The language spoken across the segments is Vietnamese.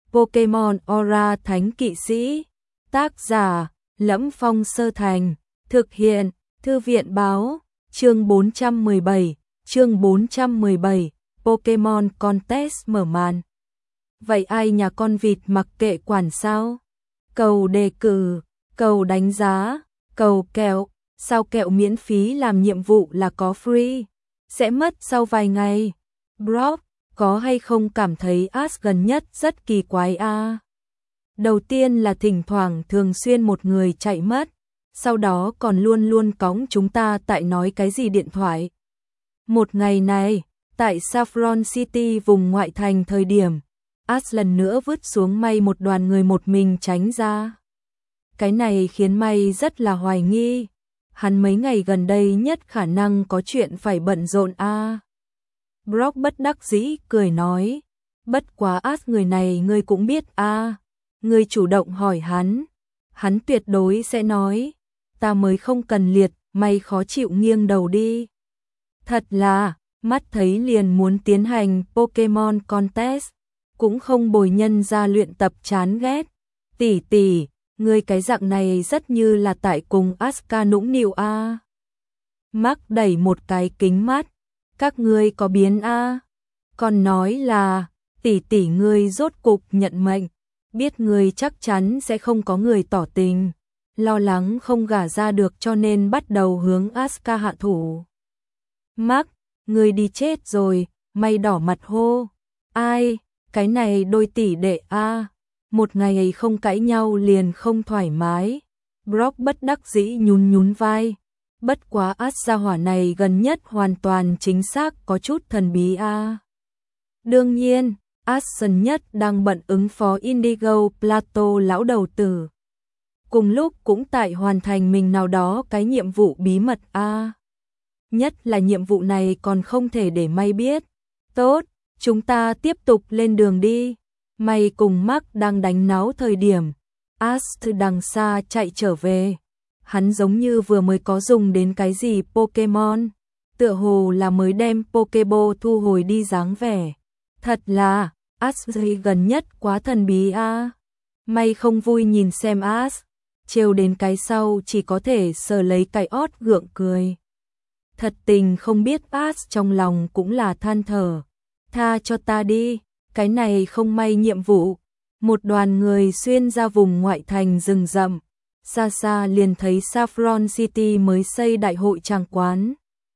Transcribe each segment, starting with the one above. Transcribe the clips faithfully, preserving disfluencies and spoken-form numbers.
Pokemon Aura Thánh Kỵ Sĩ. Tác giả: Lẫm Phong Sơ Thành. Thực hiện: Thư viện báo. Chương bốn trăm mười bảy. Chương bốn trăm mười bảy. Pokemon Contest mở màn. Vậy ai nhà con vịt mặc kệ quản sao? Cầu đề cử, cầu đánh giá, cầu kẹo. Sao kẹo miễn phí làm nhiệm vụ là có free? Sẽ mất sau vài ngày. Brock, có hay không cảm thấy Ash gần nhất rất kỳ quái a? À? Đầu tiên là thỉnh thoảng thường xuyên một người chạy mất, sau đó còn luôn luôn cõng chúng ta tại nói cái gì điện thoại. Một ngày này, tại Saffron City vùng ngoại thành thời điểm, Ash lần nữa vứt xuống May một đoàn người một mình tránh ra. Cái này khiến May rất là hoài nghi. Hắn mấy ngày gần đây nhất khả năng có chuyện phải bận rộn a. À. Brock bất đắc dĩ cười nói, bất quá Ash người này ngươi cũng biết a. À. Ngươi chủ động hỏi hắn, hắn tuyệt đối sẽ nói, ta mới không cần liệt, May khó chịu nghiêng đầu đi. Thật là, mắt thấy liền muốn tiến hành Pokemon Contest, cũng không bồi nhân ra luyện tập chán ghét. Tỷ tỷ, ngươi cái dạng này rất như là tại cùng Asuka nũng nịu a. À. Mark đẩy một cái kính mắt, các ngươi có biến a. À. Còn nói là, tỷ tỷ ngươi rốt cục nhận mệnh, biết ngươi chắc chắn sẽ không có người tỏ tình, lo lắng không gả ra được cho nên bắt đầu hướng Asuka hạ thủ. Mark, ngươi đi chết rồi, May đỏ mặt hô. Ai, cái này đôi tỷ đệ a. À. Một ngày không cãi nhau liền không thoải mái. Brock bất đắc dĩ nhún nhún vai. Bất quá Ash gia hỏa này gần nhất hoàn toàn chính xác có chút thần bí a. À. Đương nhiên, Ash dần nhất đang bận ứng phó Indigo Plateau lão đầu tử. Cùng lúc cũng tại hoàn thành mình nào đó cái nhiệm vụ bí mật a. À. Nhất là nhiệm vụ này còn không thể để May biết. Tốt, chúng ta tiếp tục lên đường đi. May cùng Mark đang đánh náo thời điểm, Ash từ đằng xa chạy trở về. Hắn giống như vừa mới có dùng đến cái gì Pokemon, tựa hồ là mới đem Pokeball thu hồi đi dáng vẻ. Thật là, Ash gần nhất quá thần bí a. À. May không vui nhìn xem Ash, trêu đến cái sau chỉ có thể sờ lấy cái ót gượng cười. Thật tình không biết Ash trong lòng cũng là than thở. Tha cho ta đi. Cái này không may nhiệm vụ. Một đoàn người xuyên ra vùng ngoại thành rừng rậm. Xa xa liền thấy Saffron City mới xây đại hội tràng quán.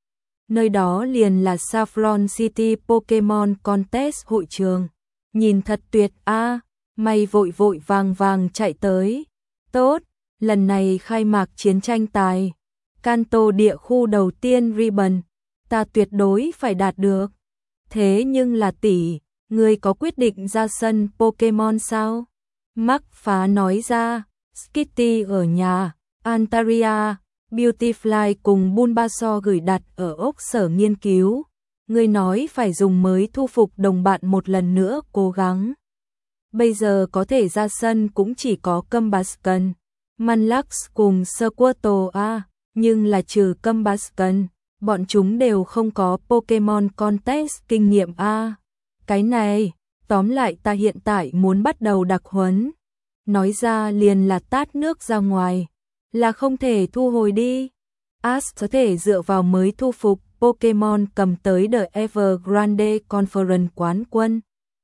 Nơi đó liền là Saffron City Pokemon Contest hội trường. Nhìn thật tuyệt a. À, May vội vội vàng vàng chạy tới. Tốt, lần này khai mạc chiến tranh tài. Kanto địa khu đầu tiên Ribbon. Ta tuyệt đối phải đạt được. Thế nhưng là tỷ, ngươi có quyết định ra sân Pokemon sao? Mark phá nói ra, Skitty ở nhà, Antaria, Beautifly cùng Bulbasaur gửi đặt ở ốc sở nghiên cứu. Ngươi nói phải dùng mới thu phục đồng bạn một lần nữa cố gắng. Bây giờ có thể ra sân cũng chỉ có Combusken, Manlax cùng Squirtle a, nhưng là trừ Combusken, bọn chúng đều không có Pokemon Contest kinh nghiệm a. Cái này, tóm lại ta hiện tại muốn bắt đầu đặc huấn. Nói ra liền là tát nước ra ngoài, là không thể thu hồi đi. Ash có thể dựa vào mới thu phục Pokemon cầm tới The Evergrande Conference quán quân.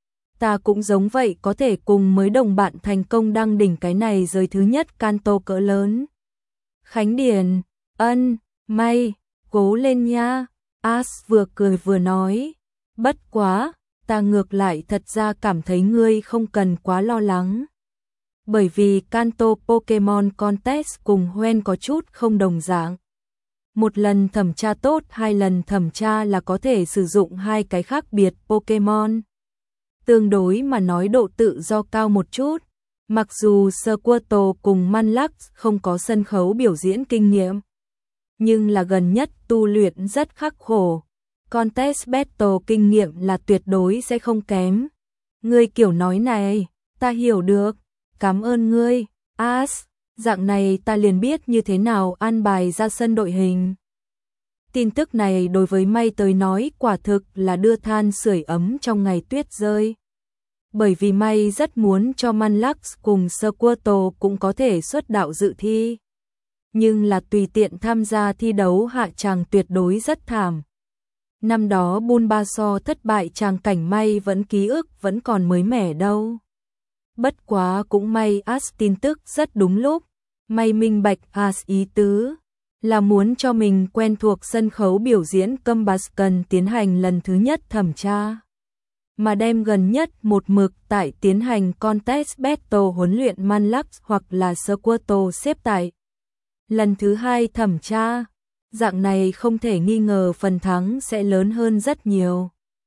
Ta cũng giống vậy có thể cùng mới đồng bạn thành công đăng đỉnh cái này giới thứ nhất Kanto cỡ lớn. Khánh Điền, ân, May, cố lên nha. Ash vừa cười vừa nói, bất quá. Ta ngược lại thật ra cảm thấy ngươi không cần quá lo lắng. Bởi vì Kanto Pokemon Contest cùng Hoenn có chút không đồng dạng. Một lần thẩm tra tốt, hai lần thẩm tra là có thể sử dụng hai cái khác biệt Pokemon. Tương đối mà nói độ tự do cao một chút. Mặc dù Squirtle cùng Manlax không có sân khấu biểu diễn kinh nghiệm, nhưng là gần nhất tu luyện rất khắc khổ. Contest Battle kinh nghiệm là tuyệt đối sẽ không kém. Ngươi kiểu nói này, ta hiểu được. Cảm ơn ngươi, Ash. Dạng này ta liền biết như thế nào an bài ra sân đội hình. Tin tức này đối với May tới nói quả thực là đưa than sưởi ấm trong ngày tuyết rơi. bởi vì May rất muốn cho Manlux cùng Squirtle cũng có thể xuất đạo dự thi. Nhưng là tùy tiện tham gia thi đấu hạ tràng tuyệt đối rất thảm. Năm đó Bulbasaur thất bại tràng cảnh May vẫn ký ức vẫn còn mới mẻ đâu. Bất quá cũng may Ash tin tức rất đúng lúc. May minh bạch Ash ý tứ là muốn cho mình quen thuộc sân khấu biểu diễn Combust cần tiến hành lần thứ nhất thẩm tra. Mà đem gần nhất một mực tại tiến hành contest battle huấn luyện Manlux hoặc là Squirtle xếp tại lần thứ hai thẩm tra. Dạng này không thể nghi ngờ phần thắng sẽ lớn hơn rất nhiều.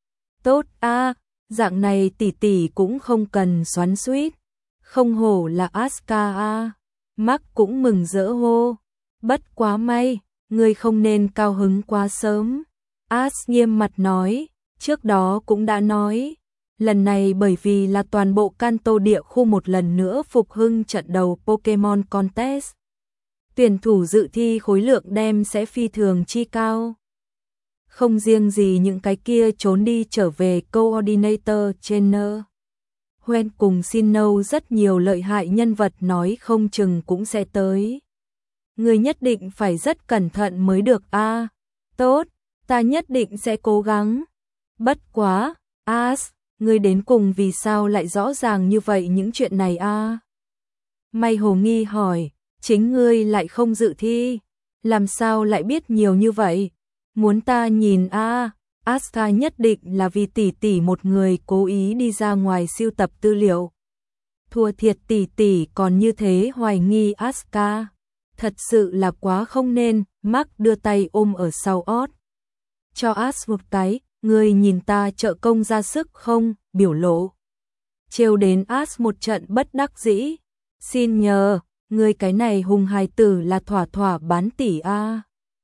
Tốt a, à, dạng này tỷ tỷ cũng không cần xoắn xuýt. Không hổ là Aska a. À. Mark cũng mừng rỡ hô. Bất quá may, ngươi không nên cao hứng quá sớm. Ash nghiêm mặt nói, trước đó cũng đã nói. Lần này bởi vì là toàn bộ Kanto địa khu một lần nữa phục hưng trận đầu Pokemon Contest. Tuyển thủ dự thi khối lượng đem sẽ phi thường chi cao. Không riêng gì những cái kia trốn đi trở về Coordinator Trainer. Hoenn cùng Sinnoh rất nhiều lợi hại nhân vật nói không chừng cũng sẽ tới. Người nhất định phải rất cẩn thận mới được a. À, tốt, ta nhất định sẽ cố gắng. Bất quá, Ash, ngươi đến cùng vì sao lại rõ ràng như vậy những chuyện này a? À? May hồ nghi hỏi, chính ngươi lại không dự thi, làm sao lại biết nhiều như vậy? Muốn ta nhìn a? À? Aska nhất định là vì tỷ tỷ một người cố ý đi ra ngoài siêu tập tư liệu. Thua thiệt tỷ tỷ còn như thế hoài nghi Aska. Thật sự là quá không nên. Mark đưa tay ôm ở sau ót. Cho Ash một cái, ngươi nhìn ta trợ công ra sức không, biểu lộ. Trêu đến Ash một trận bất đắc dĩ. Xin nhờ, ngươi cái này hùng hài tử là thỏa thỏa bán tỷ a. À.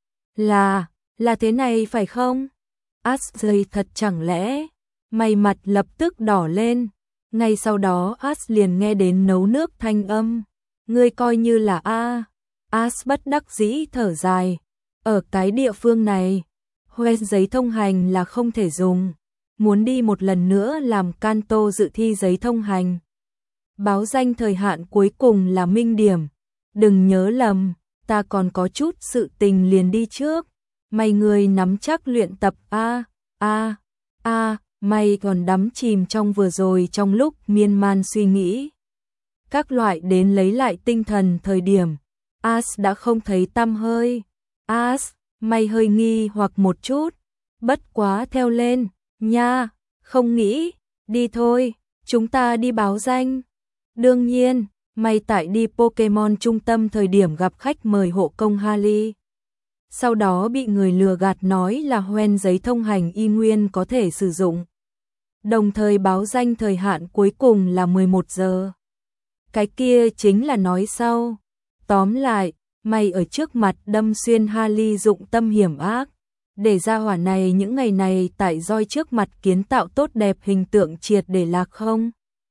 Là, là thế này phải không? Ash dây thật chẳng lẽ, mày mặt lập tức đỏ lên. Ngay sau đó Ash liền nghe đến nấu nước thanh âm. Ngươi coi như là a. Ash bất đắc dĩ thở dài. Ở cái địa phương này, Hoenn giấy thông hành là không thể dùng. Muốn đi một lần nữa làm Kanto dự thi giấy thông hành. Báo danh thời hạn cuối cùng là minh điểm. Đừng nhớ lầm, ta còn có chút sự tình liền đi trước. Mày người nắm chắc luyện tập a a a, mày còn đắm chìm trong vừa rồi trong lúc miên man suy nghĩ. Các loại đến lấy lại tinh thần thời điểm, Ash đã không thấy tăm hơi. Ash, mày hơi nghi hoặc một chút, bất quá theo lên, nha, không nghĩ, đi thôi, chúng ta đi báo danh. Đương nhiên, mày tại đi Pokemon trung tâm thời điểm gặp khách mời hộ công Harley. Sau đó bị người lừa gạt nói là Hoenn giấy thông hành y nguyên có thể sử dụng. Đồng thời báo danh thời hạn cuối cùng là mười một giờ. Cái kia chính là nói sau. Tóm lại, mày ở trước mặt đâm xuyên Harley dụng tâm hiểm ác. Để ra hỏa này những ngày này tại roi trước mặt kiến tạo tốt đẹp hình tượng triệt để lạc không.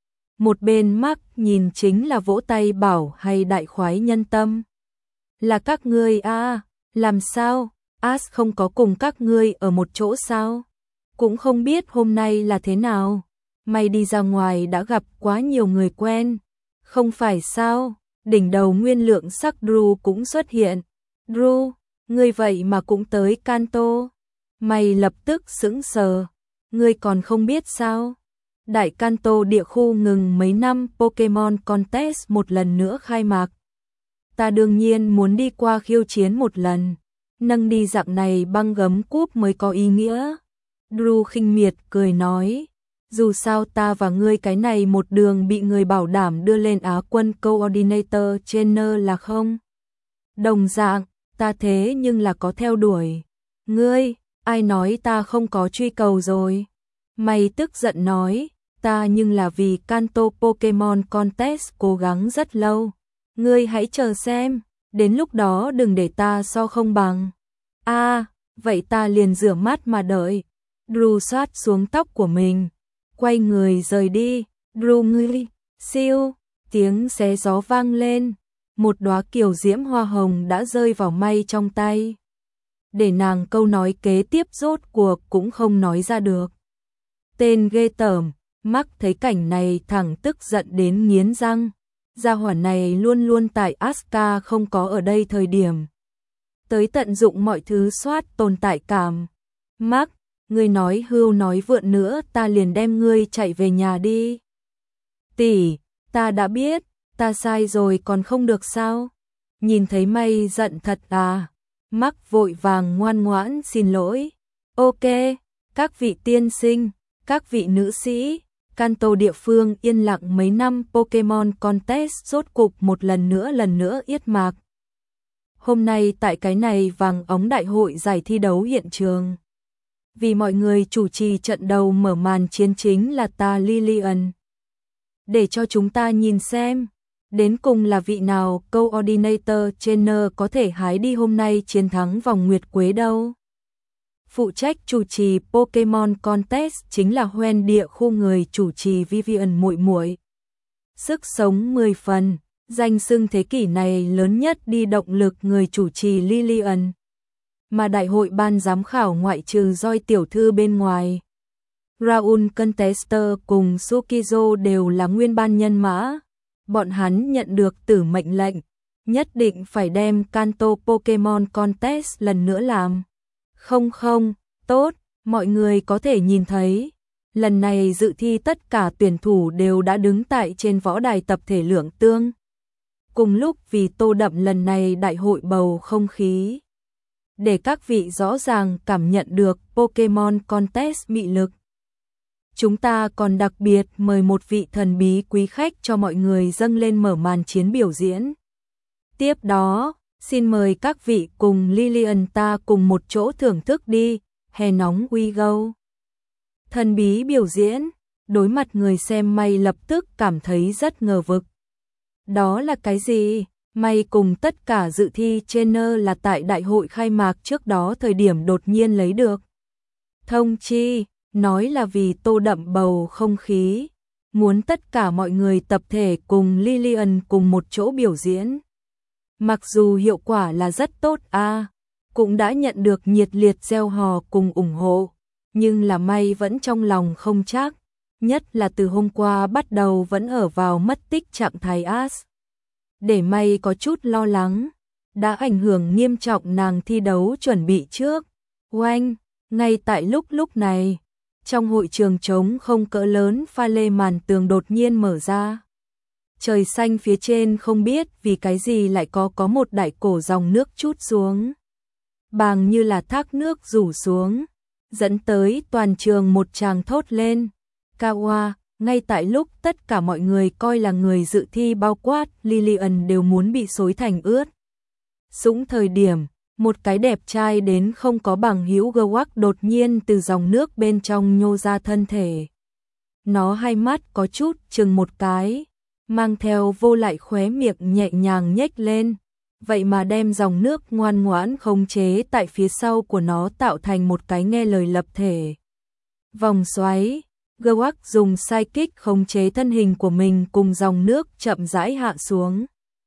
Một bên Mark nhìn chính là vỗ tay bảo hay đại khoái nhân tâm. Là các ngươi a. À, làm sao? Ash không có cùng các ngươi ở một chỗ sao? Cũng không biết hôm nay là thế nào. Mày đi ra ngoài đã gặp quá nhiều người quen. Không phải sao? Đỉnh đầu nguyên lượng sắc Drew cũng xuất hiện. Drew, ngươi vậy mà cũng tới Kanto. Mày lập tức sững sờ. Ngươi còn không biết sao? Đại Kanto địa khu ngừng mấy năm Pokemon Contest một lần nữa khai mạc. Ta đương nhiên muốn đi qua khiêu chiến một lần. Nâng đi dạng này băng gấm cúp mới có ý nghĩa. Drew khinh miệt cười nói. Dù sao ta và ngươi cái này một đường bị người bảo đảm đưa lên Á quân Coordinator Trainer là không. Đồng dạng, ta thế nhưng là có theo đuổi. Ngươi, ai nói ta không có truy cầu rồi. Mày tức giận nói, ta nhưng là vì Kanto Pokemon Contest cố gắng rất lâu. Ngươi hãy chờ xem, đến lúc đó đừng để ta so không bằng. A, à, vậy ta liền rửa mắt mà đợi. Drew xoát xuống tóc của mình, quay người rời đi. Drew ngươi, siêu, tiếng xé gió vang lên, một đóa kiều diễm hoa hồng đã rơi vào May trong tay. Để nàng câu nói kế tiếp rốt cuộc cũng không nói ra được. Tên ghê tởm, Mark thấy cảnh này thẳng tức giận đến nghiến răng. Gia hỏa này luôn luôn tại Asuka không có ở đây thời điểm. Tới tận dụng mọi thứ soát tồn tại cảm. Mark, ngươi nói hưu nói vượn nữa ta liền đem ngươi chạy về nhà đi. Tỷ, ta đã biết, ta sai rồi còn không được sao? Nhìn thấy May giận thật à? Mark vội vàng ngoan ngoãn xin lỗi. Ok, các vị tiên sinh, các vị nữ sĩ, Kanto địa phương yên lặng mấy năm Pokemon Contest rốt cục một lần nữa lần nữa yết mạc. Hôm nay tại cái này vàng óng đại hội giải thi đấu hiện trường. Vì mọi người chủ trì trận đầu mở màn chiến chính là ta Lillian. Để cho chúng ta nhìn xem, đến cùng là vị nào Coordinator Trainer có thể hái đi hôm nay chiến thắng vòng nguyệt quế đâu. Phụ trách chủ trì Pokemon Contest chính là Hoen địa khu người chủ trì Vivian muội muội. Sức sống mười phần, danh xưng thế kỷ này lớn nhất đi động lực người chủ trì Lillian. Mà đại hội ban giám khảo ngoại trừ Joy tiểu thư bên ngoài. Raul Contester cùng Sukizo đều là nguyên ban nhân mã. Bọn hắn nhận được tử mệnh lệnh, nhất định phải đem Kanto Pokemon Contest lần nữa làm. Không không, tốt, mọi người có thể nhìn thấy. Lần này dự thi tất cả tuyển thủ đều đã đứng tại trên võ đài tập thể Lượng Tương. Cùng lúc vì tô đậm lần này đại hội bầu không khí. Để các vị rõ ràng cảm nhận được Pokemon Contest mị lực. Chúng ta còn đặc biệt mời một vị thần bí quý khách cho mọi người dâng lên mở màn chiến biểu diễn. Tiếp đó, xin mời các vị cùng Lillian ta cùng một chỗ thưởng thức đi, hè nóng uy gâu. Thần bí biểu diễn, đối mặt người xem May lập tức cảm thấy rất ngờ vực. Đó là cái gì? May cùng tất cả dự thi trainer là tại đại hội khai mạc trước đó thời điểm đột nhiên lấy được. Thông chi, nói là vì tô đậm bầu không khí, muốn tất cả mọi người tập thể cùng Lillian cùng một chỗ biểu diễn. Mặc dù hiệu quả là rất tốt a, à, cũng đã nhận được nhiệt liệt reo hò cùng ủng hộ, nhưng là May vẫn trong lòng không chắc, nhất là từ hôm qua bắt đầu vẫn ở vào mất tích trạng thái as. Để May có chút lo lắng, đã ảnh hưởng nghiêm trọng nàng thi đấu chuẩn bị trước. Oanh, ngay tại lúc lúc này, trong hội trường trống không cỡ lớn pha lê màn tường đột nhiên mở ra. Trời xanh phía trên không biết vì cái gì lại có có một đại cổ dòng nước trút xuống. Bàng như là thác nước rủ xuống, dẫn tới toàn trường một tràng thốt lên. Kawa, ngay tại lúc tất cả mọi người coi là người dự thi bao quát Lillian đều muốn bị xối thành ướt. Sũng thời điểm, một cái đẹp trai đến không có bằng hữu Gewak đột nhiên từ dòng nước bên trong nhô ra thân thể. Nó hai mắt có chút chừng một cái, mang theo vô lại khóe miệng nhẹ nhàng nhếch lên, vậy mà đem dòng nước ngoan ngoãn khống chế tại phía sau của nó tạo thành một cái nghe lời lập thể. Vòng xoáy, Gewak dùng psychic khống chế thân hình của mình cùng dòng nước chậm rãi hạ xuống.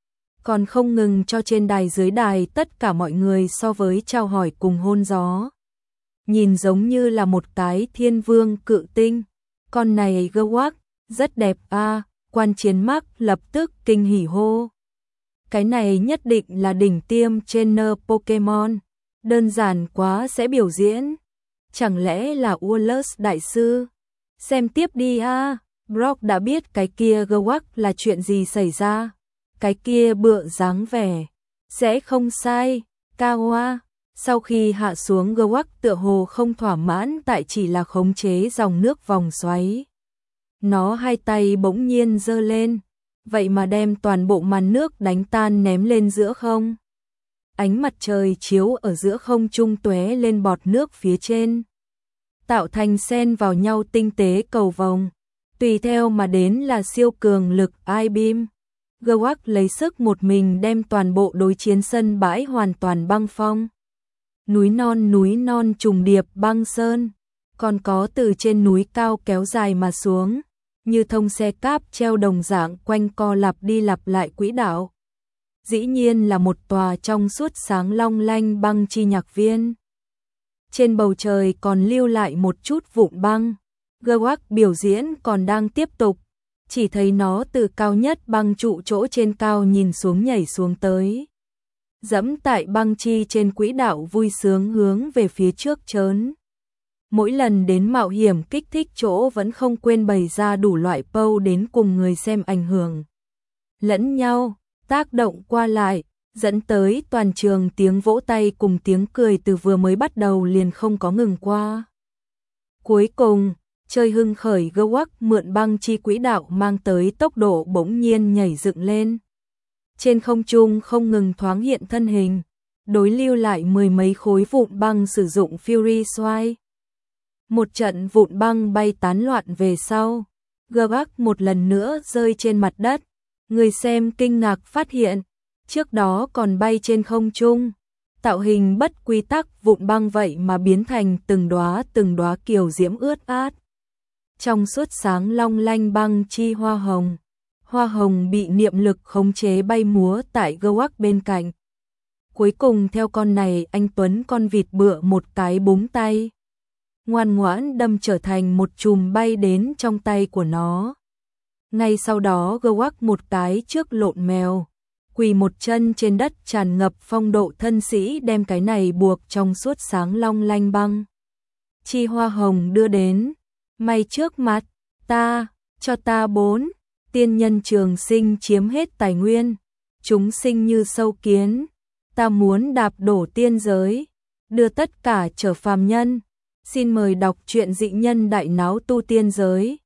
Còn không ngừng cho trên đài dưới đài tất cả mọi người so với chào hỏi cùng hôn gió. Nhìn giống như là một cái thiên vương cự tinh. Con này Gewak, rất đẹp a, à, quan chiến Mark lập tức kinh hỉ hô. Cái này nhất định là đỉnh tiêm trainer Pokemon, đơn giản quá sẽ biểu diễn. Chẳng lẽ là Wallace đại sư? Xem tiếp đi a, à. Brock đã biết cái kia Gewak là chuyện gì xảy ra. Cái kia bựa dáng vẻ, sẽ không sai. Kawa, sau khi hạ xuống Gewak tựa hồ không thỏa mãn tại chỉ là khống chế dòng nước vòng xoáy. Nó hai tay bỗng nhiên giơ lên, vậy mà đem toàn bộ màn nước đánh tan ném lên giữa không. Ánh mặt trời chiếu ở giữa không trung tóe lên bọt nước phía trên, tạo thành xen vào nhau tinh tế cầu vồng, tùy theo mà đến là siêu cường lực I-Beam. Gewak lấy sức một mình đem toàn bộ đối chiến sân bãi hoàn toàn băng phong. Núi non núi non trùng điệp băng sơn, còn có từ trên núi cao kéo dài mà xuống, như thông xe cáp treo đồng dạng quanh co lặp đi lặp lại quỹ đạo. Dĩ nhiên là một tòa trong suốt sáng long lanh băng chi nhạc viên. Trên bầu trời còn lưu lại một chút vụn băng. Gewak biểu diễn còn đang tiếp tục, chỉ thấy nó từ cao nhất băng trụ chỗ trên cao nhìn xuống nhảy xuống tới. Dẫm tại băng chi trên quỹ đạo vui sướng hướng về phía trước trớn. Mỗi lần đến mạo hiểm kích thích chỗ vẫn không quên bày ra đủ loại pose đến cùng người xem ảnh hưởng lẫn nhau, tác động qua lại, dẫn tới toàn trường tiếng vỗ tay cùng tiếng cười từ vừa mới bắt đầu liền không có ngừng qua. Cuối cùng, chơi hưng khởi Gewak mượn băng chi quỹ đạo mang tới tốc độ bỗng nhiên nhảy dựng lên. Trên không trung không ngừng thoáng hiện thân hình, đối lưu lại mười mấy khối vụn băng sử dụng Fury Swipe. Một trận vụn băng bay tán loạn về sau, Gewak một lần nữa rơi trên mặt đất, người xem kinh ngạc phát hiện, trước đó còn bay trên không trung, tạo hình bất quy tắc vụn băng vậy mà biến thành từng đóa từng đóa kiều diễm ướt át. Trong suốt sáng long lanh băng chi hoa hồng, hoa hồng bị niệm lực khống chế bay múa tại Gewak bên cạnh. Cuối cùng theo con này anh Tuấn con vịt bựa một cái búng tay, ngoan ngoãn đâm trở thành một chùm bay đến trong tay của nó. Ngay sau đó Gewak một cái trước lộn mèo, quỳ một chân trên đất tràn ngập phong độ thân sĩ đem cái này buộc trong suốt sáng long lanh băng chi hoa hồng đưa đến. May trước mặt, ta, cho ta bốn, tiên nhân trường sinh chiếm hết tài nguyên, chúng sinh như sâu kiến, ta muốn đạp đổ tiên giới, đưa tất cả trở phàm nhân. Xin mời đọc truyện Dị Nhân Đại Náo Tu Tiên Giới.